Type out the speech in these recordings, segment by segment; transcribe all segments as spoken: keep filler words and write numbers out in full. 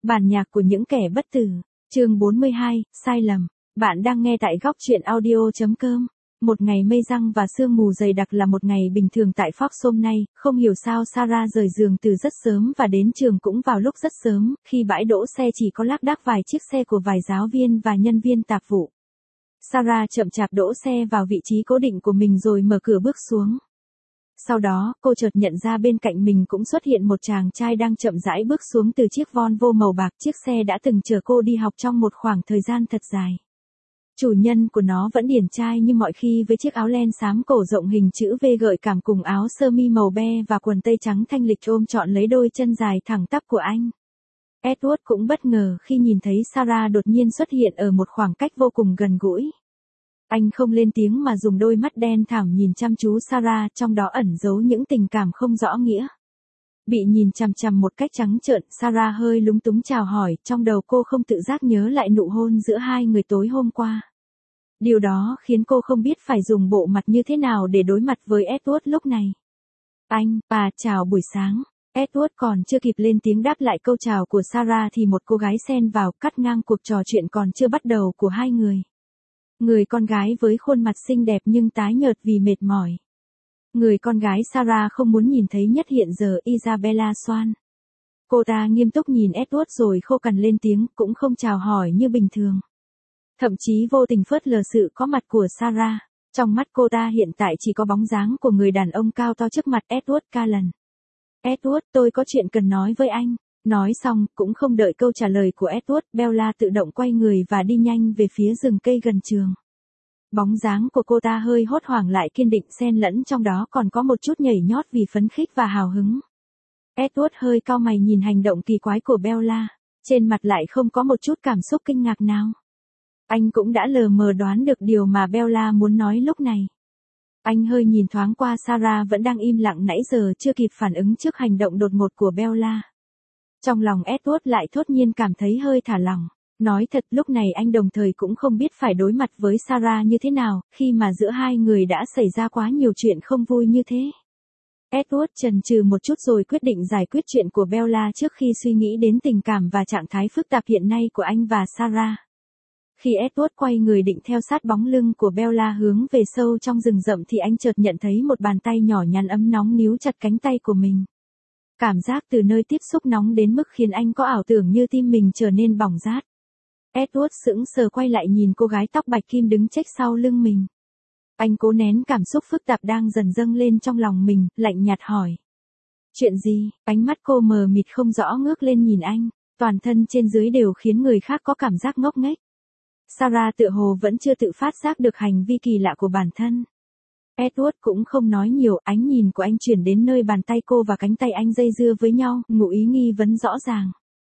Bản nhạc của những kẻ bất tử. Chương bốn mươi hai, sai lầm. Bạn đang nghe tại góc truyện audio chấm com. Một ngày mây giăng và sương mù dày đặc là một ngày bình thường tại Fox hôm nay, không hiểu sao Sarah rời giường từ rất sớm và đến trường cũng vào lúc rất sớm, khi bãi đỗ xe chỉ có lác đác vài chiếc xe của vài giáo viên và nhân viên tạp vụ. Sarah chậm chạp đỗ xe vào vị trí cố định của mình rồi mở cửa bước xuống. Sau đó, cô chợt nhận ra bên cạnh mình cũng xuất hiện một chàng trai đang chậm rãi bước xuống từ chiếc Volvo màu bạc, chiếc xe đã từng chở cô đi học trong một khoảng thời gian thật dài. Chủ nhân của nó vẫn điển trai như mọi khi với chiếc áo len xám cổ rộng hình chữ V gợi cảm cùng áo sơ mi màu be và quần tây trắng thanh lịch ôm trọn lấy đôi chân dài thẳng tắp của anh. Edward cũng bất ngờ khi nhìn thấy Sarah đột nhiên xuất hiện ở một khoảng cách vô cùng gần gũi. Anh không lên tiếng mà dùng đôi mắt đen thẳm nhìn chăm chú Sarah, trong đó ẩn giấu những tình cảm không rõ nghĩa. Bị nhìn chằm chằm một cách trắng trợn, Sarah hơi lúng túng chào hỏi, trong đầu cô không tự giác nhớ lại nụ hôn giữa hai người tối hôm qua. Điều đó khiến cô không biết phải dùng bộ mặt như thế nào để đối mặt với Edward lúc này. Anh, bà, chào buổi sáng. Edward còn chưa kịp lên tiếng đáp lại câu chào của Sarah thì một cô gái xen vào, cắt ngang cuộc trò chuyện còn chưa bắt đầu của hai người. Người con gái với khuôn mặt xinh đẹp nhưng tái nhợt vì mệt mỏi. Người con gái Sarah không muốn nhìn thấy nhất hiện giờ, Isabella Swan. Cô ta nghiêm túc nhìn Edward rồi khô cằn lên tiếng, cũng không chào hỏi như bình thường. Thậm chí vô tình phớt lờ sự có mặt của Sarah. Trong mắt cô ta hiện tại chỉ có bóng dáng của người đàn ông cao to trước mặt, Edward Cullen. Edward, tôi có chuyện cần nói với anh. Nói xong, cũng không đợi câu trả lời của Edward, Bella tự động quay người và đi nhanh về phía rừng cây gần trường. Bóng dáng của cô ta hơi hốt hoảng lại kiên định, xen lẫn trong đó còn có một chút nhảy nhót vì phấn khích và hào hứng. Edward hơi cau mày nhìn hành động kỳ quái của Bella, trên mặt lại không có một chút cảm xúc kinh ngạc nào. Anh cũng đã lờ mờ đoán được điều mà Bella muốn nói lúc này. Anh hơi nhìn thoáng qua Sarah vẫn đang im lặng nãy giờ chưa kịp phản ứng trước hành động đột ngột của Bella. Trong lòng Edward lại thốt nhiên cảm thấy hơi thả lỏng. Nói thật, lúc này anh đồng thời cũng không biết phải đối mặt với Sarah như thế nào, khi mà giữa hai người đã xảy ra quá nhiều chuyện không vui như thế. Edward chần chừ một chút rồi quyết định giải quyết chuyện của Bella trước khi suy nghĩ đến tình cảm và trạng thái phức tạp hiện nay của anh và Sarah. Khi Edward quay người định theo sát bóng lưng của Bella hướng về sâu trong rừng rậm thì anh chợt nhận thấy một bàn tay nhỏ nhắn ấm nóng níu chặt cánh tay của mình. Cảm giác từ nơi tiếp xúc nóng đến mức khiến anh có ảo tưởng như tim mình trở nên bỏng rát. Edward sững sờ quay lại nhìn cô gái tóc bạch kim đứng chếch sau lưng mình. Anh cố nén cảm xúc phức tạp đang dần dâng lên trong lòng mình, lạnh nhạt hỏi. Chuyện gì? Ánh mắt cô mờ mịt không rõ ngước lên nhìn anh, toàn thân trên dưới đều khiến người khác có cảm giác ngốc nghếch. Sarah tựa hồ vẫn chưa tự phát giác được hành vi kỳ lạ của bản thân. Edward cũng không nói nhiều, ánh nhìn của anh chuyển đến nơi bàn tay cô và cánh tay anh dây dưa với nhau, ngụ ý nghi vấn rõ ràng.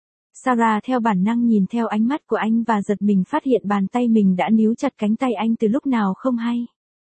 Sarah theo bản năng nhìn theo ánh mắt của anh và giật mình phát hiện bàn tay mình đã níu chặt cánh tay anh từ lúc nào không hay.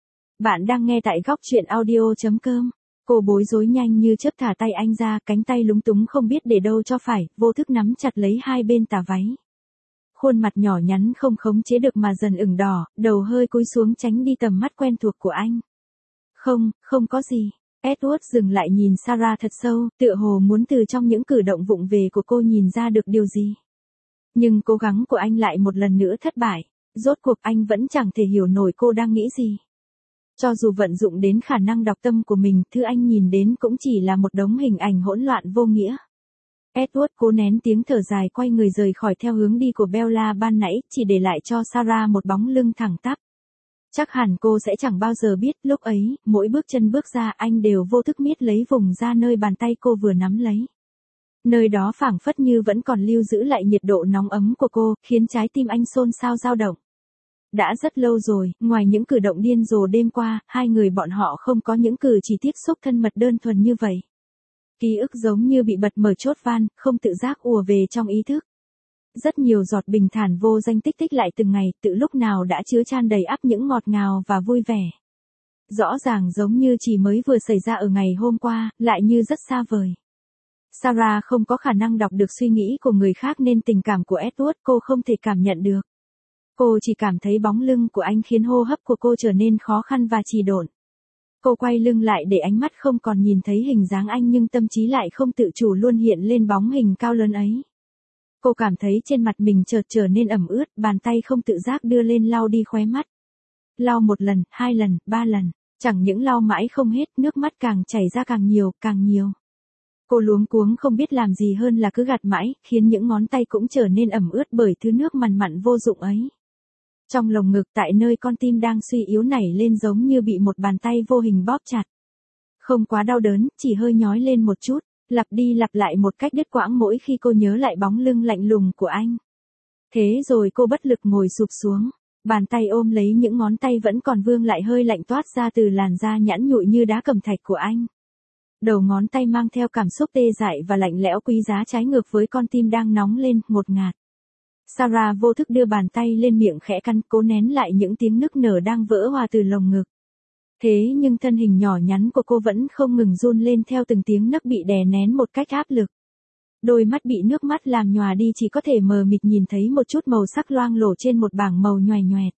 Bạn đang nghe tại góc truyện audio chấm com. Cô bối rối nhanh như chớp thả tay anh ra, cánh tay lúng túng không biết để đâu cho phải, vô thức nắm chặt lấy hai bên tà váy. Khuôn mặt nhỏ nhắn không khống chế được mà dần ửng đỏ, đầu hơi cúi xuống tránh đi tầm mắt quen thuộc của anh. Không, không có gì. Edward dừng lại nhìn Sarah thật sâu, tựa hồ muốn từ trong những cử động vụng về của cô nhìn ra được điều gì. Nhưng cố gắng của anh lại một lần nữa thất bại, rốt cuộc anh vẫn chẳng thể hiểu nổi cô đang nghĩ gì. Cho dù vận dụng đến khả năng đọc tâm của mình, thứ anh nhìn đến cũng chỉ là một đống hình ảnh hỗn loạn vô nghĩa. Edward cố nén tiếng thở dài quay người rời khỏi theo hướng đi của Bella ban nãy, chỉ để lại cho Sarah một bóng lưng thẳng tắp. Chắc hẳn cô sẽ chẳng bao giờ biết, lúc ấy, mỗi bước chân bước ra anh đều vô thức miết lấy vùng ra nơi bàn tay cô vừa nắm lấy. Nơi đó phảng phất như vẫn còn lưu giữ lại nhiệt độ nóng ấm của cô, khiến trái tim anh xôn xao dao động. Đã rất lâu rồi, ngoài những cử động điên rồ đêm qua, hai người bọn họ không có những cử chỉ tiếp xúc thân mật đơn thuần như vậy. Ký ức giống như bị bật mở chốt van, không tự giác ùa về trong ý thức. Rất nhiều giọt bình thản vô danh tích tích lại từng ngày, tự lúc nào đã chứa chan đầy ắp những ngọt ngào và vui vẻ. Rõ ràng giống như chỉ mới vừa xảy ra ở ngày hôm qua, lại như rất xa vời. Sarah không có khả năng đọc được suy nghĩ của người khác nên tình cảm của Edward cô không thể cảm nhận được. Cô chỉ cảm thấy bóng lưng của anh khiến hô hấp của cô trở nên khó khăn và trì độn. Cô quay lưng lại để ánh mắt không còn nhìn thấy hình dáng anh nhưng tâm trí lại không tự chủ luôn hiện lên bóng hình cao lớn ấy. Cô cảm thấy trên mặt mình chợt trở nên ẩm ướt, bàn tay không tự giác đưa lên lau đi khóe mắt. Lau một lần, hai lần, ba lần, chẳng những lau mãi không hết, nước mắt càng chảy ra càng nhiều, càng nhiều. Cô luống cuống không biết làm gì hơn là cứ gạt mãi, khiến những ngón tay cũng trở nên ẩm ướt bởi thứ nước mằn mặn vô dụng ấy. Trong lồng ngực tại nơi con tim đang suy yếu nảy lên giống như bị một bàn tay vô hình bóp chặt. Không quá đau đớn, chỉ hơi nhói lên một chút, lặp đi lặp lại một cách đứt quãng mỗi khi cô nhớ lại bóng lưng lạnh lùng của anh. Thế rồi cô bất lực ngồi sụp xuống, bàn tay ôm lấy những ngón tay vẫn còn vương lại hơi lạnh toát ra từ làn da nhẵn nhụi như đá cẩm thạch của anh. Đầu ngón tay mang theo cảm xúc tê dại và lạnh lẽo quý giá trái ngược với con tim đang nóng lên, ngột ngạt. Sarah vô thức đưa bàn tay lên miệng khẽ cắn, cố nén lại những tiếng nức nở đang vỡ hòa từ lồng ngực. Thế nhưng thân hình nhỏ nhắn của cô vẫn không ngừng run lên theo từng tiếng nấc bị đè nén một cách áp lực. Đôi mắt bị nước mắt làm nhòa đi, chỉ có thể mờ mịt nhìn thấy một chút màu sắc loang lổ trên một bảng màu nhoài nhoẹt.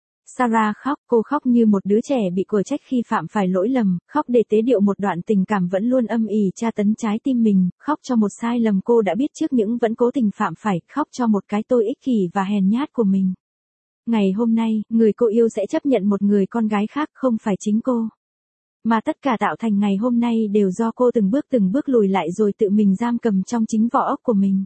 Sarah khóc, cô khóc như một đứa trẻ bị quở trách khi phạm phải lỗi lầm, khóc để tế điệu một đoạn tình cảm vẫn luôn âm ỉ tra tấn trái tim mình, khóc cho một sai lầm cô đã biết trước nhưng vẫn cố tình phạm phải, khóc cho một cái tôi ích kỷ và hèn nhát của mình. Ngày hôm nay, người cô yêu sẽ chấp nhận một người con gái khác, không phải chính cô. Mà tất cả tạo thành ngày hôm nay đều do cô từng bước từng bước lùi lại rồi tự mình giam cầm trong chính vỏ ốc của mình.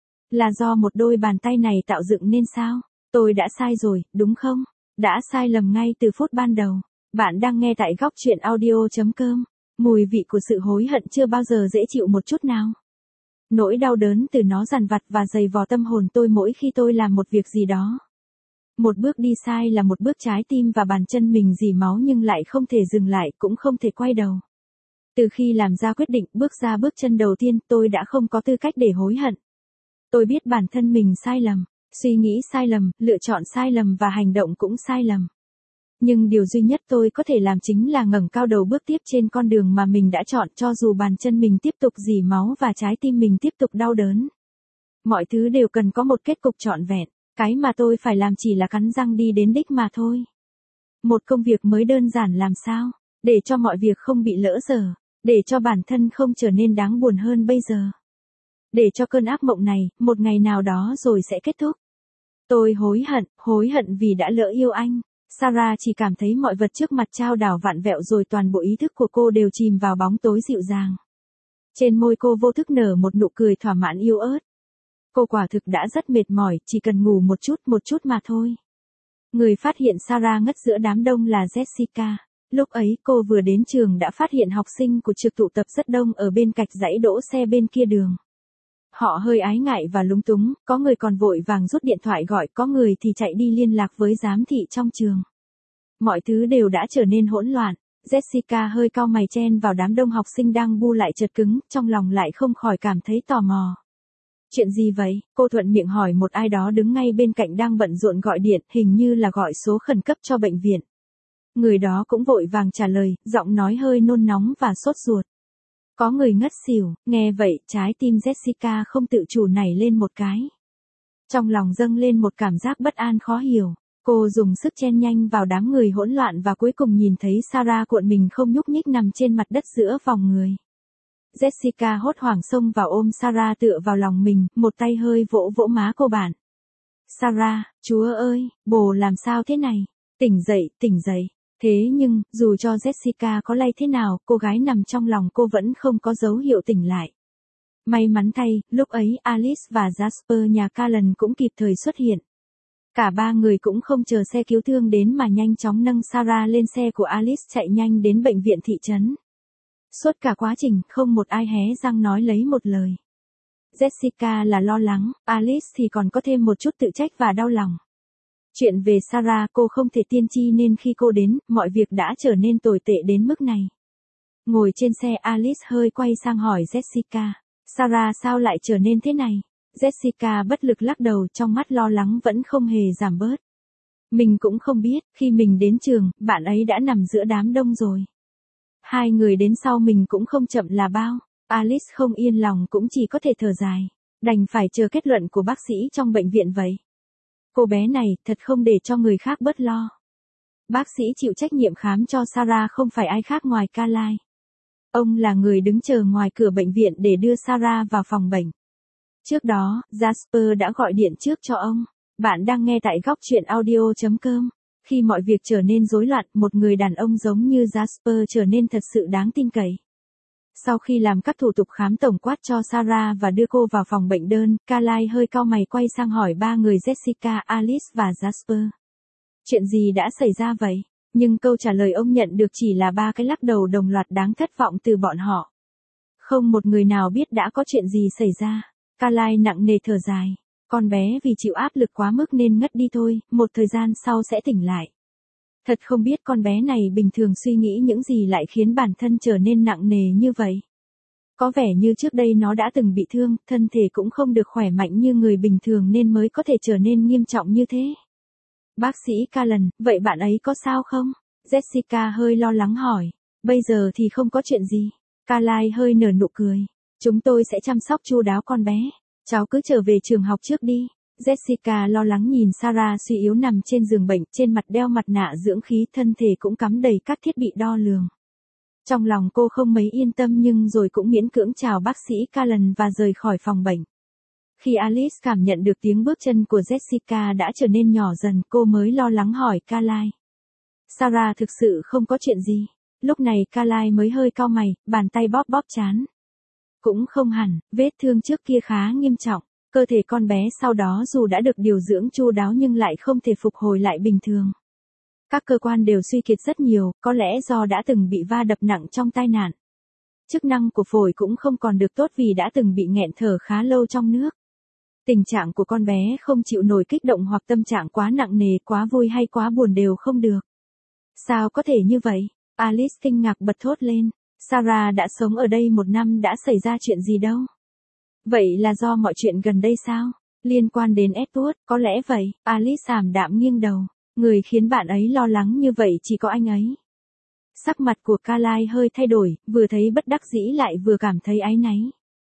Là do một đôi bàn tay này tạo dựng nên sao? Tôi đã sai rồi, đúng không? Đã sai lầm ngay từ phút ban đầu. Bạn đang nghe tại góc truyện audio chấm com. Mùi vị của sự hối hận chưa bao giờ dễ chịu một chút nào. Nỗi đau đớn từ nó dằn vặt và dày vò tâm hồn tôi mỗi khi tôi làm một việc gì đó. Một bước đi sai là một bước trái tim và bàn chân mình rỉ máu nhưng lại không thể dừng lại, cũng không thể quay đầu. Từ khi làm ra quyết định bước ra bước chân đầu tiên, tôi đã không có tư cách để hối hận. Tôi biết bản thân mình sai lầm, suy nghĩ sai lầm, lựa chọn sai lầm và hành động cũng sai lầm. Nhưng điều duy nhất tôi có thể làm chính là ngẩng cao đầu bước tiếp trên con đường mà mình đã chọn, cho dù bàn chân mình tiếp tục rỉ máu và trái tim mình tiếp tục đau đớn. Mọi thứ đều cần có một kết cục trọn vẹn. Cái mà tôi phải làm chỉ là cắn răng đi đến đích mà thôi. Một công việc mới đơn giản làm sao, để cho mọi việc không bị lỡ dở, để cho bản thân không trở nên đáng buồn hơn bây giờ. Để cho cơn ác mộng này, một ngày nào đó rồi sẽ kết thúc. Tôi hối hận, hối hận vì đã lỡ yêu anh. Sarah chỉ cảm thấy mọi vật trước mặt chao đảo vặn vẹo rồi toàn bộ ý thức của cô đều chìm vào bóng tối dịu dàng. Trên môi cô vô thức nở một nụ cười thỏa mãn yếu ớt. Cô quả thực đã rất mệt mỏi, chỉ cần ngủ một chút một chút mà thôi. Người phát hiện Sarah ngất giữa đám đông là Jessica. Lúc ấy cô vừa đến trường đã phát hiện học sinh của trường tụ tập rất đông ở bên cạnh dãy đỗ xe bên kia đường. Họ hơi ái ngại và lúng túng, có người còn vội vàng rút điện thoại gọi, có người thì chạy đi liên lạc với giám thị trong trường. Mọi thứ đều đã trở nên hỗn loạn. Jessica hơi cau mày chen vào đám đông học sinh đang bu lại chật cứng, trong lòng lại không khỏi cảm thấy tò mò. Chuyện gì vậy? Cô thuận miệng hỏi một ai đó đứng ngay bên cạnh đang bận rộn gọi điện, hình như là gọi số khẩn cấp cho bệnh viện. Người đó cũng vội vàng trả lời, giọng nói hơi nôn nóng và sốt ruột. Có người ngất xỉu, nghe vậy, trái tim Jessica không tự chủ nảy lên một cái. Trong lòng dâng lên một cảm giác bất an khó hiểu. Cô dùng sức chen nhanh vào đám người hỗn loạn và cuối cùng nhìn thấy Sarah cuộn mình không nhúc nhích nằm trên mặt đất giữa vòng người. Jessica hốt hoảng xông vào ôm Sarah tựa vào lòng mình, một tay hơi vỗ vỗ má cô bạn. Sarah, Chúa ơi, bồ làm sao thế này? Tỉnh dậy, tỉnh dậy. Thế nhưng, dù cho Jessica có lay thế nào, cô gái nằm trong lòng cô vẫn không có dấu hiệu tỉnh lại. May mắn thay, lúc ấy Alice và Jasper nhà Callan cũng kịp thời xuất hiện. Cả ba người cũng không chờ xe cứu thương đến mà nhanh chóng nâng Sarah lên xe của Alice chạy nhanh đến bệnh viện thị trấn. Suốt cả quá trình, không một ai hé răng nói lấy một lời. Jessica là lo lắng, Alice thì còn có thêm một chút tự trách và đau lòng. Chuyện về Sarah cô không thể tiên tri nên khi cô đến, mọi việc đã trở nên tồi tệ đến mức này. Ngồi trên xe Alice hơi quay sang hỏi Jessica, Sarah sao lại trở nên thế này? Jessica bất lực lắc đầu, trong mắt lo lắng vẫn không hề giảm bớt. Mình cũng không biết, khi mình đến trường, bạn ấy đã nằm giữa đám đông rồi. Hai người đến sau mình cũng không chậm là bao. Alice không yên lòng cũng chỉ có thể thở dài. Đành phải chờ kết luận của bác sĩ trong bệnh viện vậy. Cô bé này thật không để cho người khác bớt lo. Bác sĩ chịu trách nhiệm khám cho Sarah không phải ai khác ngoài Callan. Ông là người đứng chờ ngoài cửa bệnh viện để đưa Sarah vào phòng bệnh. Trước đó, Jasper đã gọi điện trước cho ông. Bạn đang nghe tại góc chuyện audio chấm com. Khi mọi việc trở nên rối loạn, một người đàn ông giống như Jasper trở nên thật sự đáng tin cậy. Sau khi làm các thủ tục khám tổng quát cho Sarah và đưa cô vào phòng bệnh đơn, Carlyle hơi cau mày quay sang hỏi ba người Jessica, Alice và Jasper. Chuyện gì đã xảy ra vậy? Nhưng câu trả lời ông nhận được chỉ là ba cái lắc đầu đồng loạt đáng thất vọng từ bọn họ. Không một người nào biết đã có chuyện gì xảy ra. Carlyle nặng nề thở dài. Con bé vì chịu áp lực quá mức nên ngất đi thôi, một thời gian sau sẽ tỉnh lại. Thật không biết con bé này bình thường suy nghĩ những gì lại khiến bản thân trở nên nặng nề như vậy. Có vẻ như trước đây nó đã từng bị thương, thân thể cũng không được khỏe mạnh như người bình thường nên mới có thể trở nên nghiêm trọng như thế. Bác sĩ Callan, vậy bạn ấy có sao không? Jessica hơi lo lắng hỏi. Bây giờ thì không có chuyện gì. Carlyle hơi nở nụ cười. Chúng tôi sẽ chăm sóc chu đáo con bé. Cháu cứ trở về trường học trước đi. Jessica lo lắng nhìn Sarah suy yếu nằm trên giường bệnh, trên mặt đeo mặt nạ dưỡng khí, thân thể cũng cắm đầy các thiết bị đo lường. Trong lòng cô không mấy yên tâm nhưng rồi cũng miễn cưỡng chào bác sĩ Callan và rời khỏi phòng bệnh. Khi Alice cảm nhận được tiếng bước chân của Jessica đã trở nên nhỏ dần, cô mới lo lắng hỏi Carlyle. Sarah thực sự không có chuyện gì. Lúc này Carlyle mới hơi cau mày, bàn tay bóp bóp trán. Cũng không hẳn, vết thương trước kia khá nghiêm trọng. Cơ thể con bé sau đó dù đã được điều dưỡng chu đáo nhưng lại không thể phục hồi lại bình thường. Các cơ quan đều suy kiệt rất nhiều, có lẽ do đã từng bị va đập nặng trong tai nạn. Chức năng của phổi cũng không còn được tốt vì đã từng bị nghẹn thở khá lâu trong nước. Tình trạng của con bé không chịu nổi kích động hoặc tâm trạng quá nặng nề, quá vui hay quá buồn đều không được. Sao có thể như vậy? Alice kinh ngạc bật thốt lên. Sarah đã sống ở đây một năm, đã xảy ra chuyện gì đâu? Vậy là do mọi chuyện gần đây sao? Liên quan đến Edward, có lẽ vậy. Alice ảm đạm nghiêng đầu. Người khiến bạn ấy lo lắng như vậy chỉ có anh ấy. Sắc mặt của Carlyle hơi thay đổi, vừa thấy bất đắc dĩ lại vừa cảm thấy áy náy.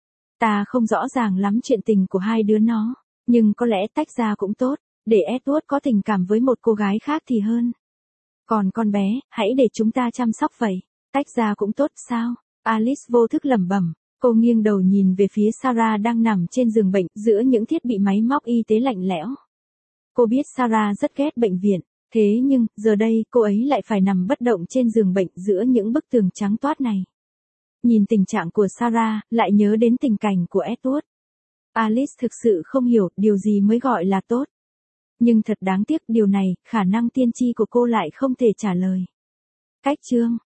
Ta không rõ ràng lắm chuyện tình của hai đứa nó, nhưng có lẽ tách ra cũng tốt, để Edward có tình cảm với một cô gái khác thì hơn. Còn con bé, hãy để chúng ta chăm sóc vậy. Tách ra cũng tốt sao? Alice vô thức lẩm bẩm. Cô nghiêng đầu nhìn về phía Sarah đang nằm trên giường bệnh giữa những thiết bị máy móc y tế lạnh lẽo. Cô biết Sarah rất ghét bệnh viện, thế nhưng giờ đây cô ấy lại phải nằm bất động trên giường bệnh giữa những bức tường trắng toát này. Nhìn tình trạng của Sarah, lại nhớ đến tình cảnh của Edward. Alice thực sự không hiểu điều gì mới gọi là tốt. Nhưng thật đáng tiếc điều này, khả năng tiên tri của cô lại không thể trả lời. Cách chương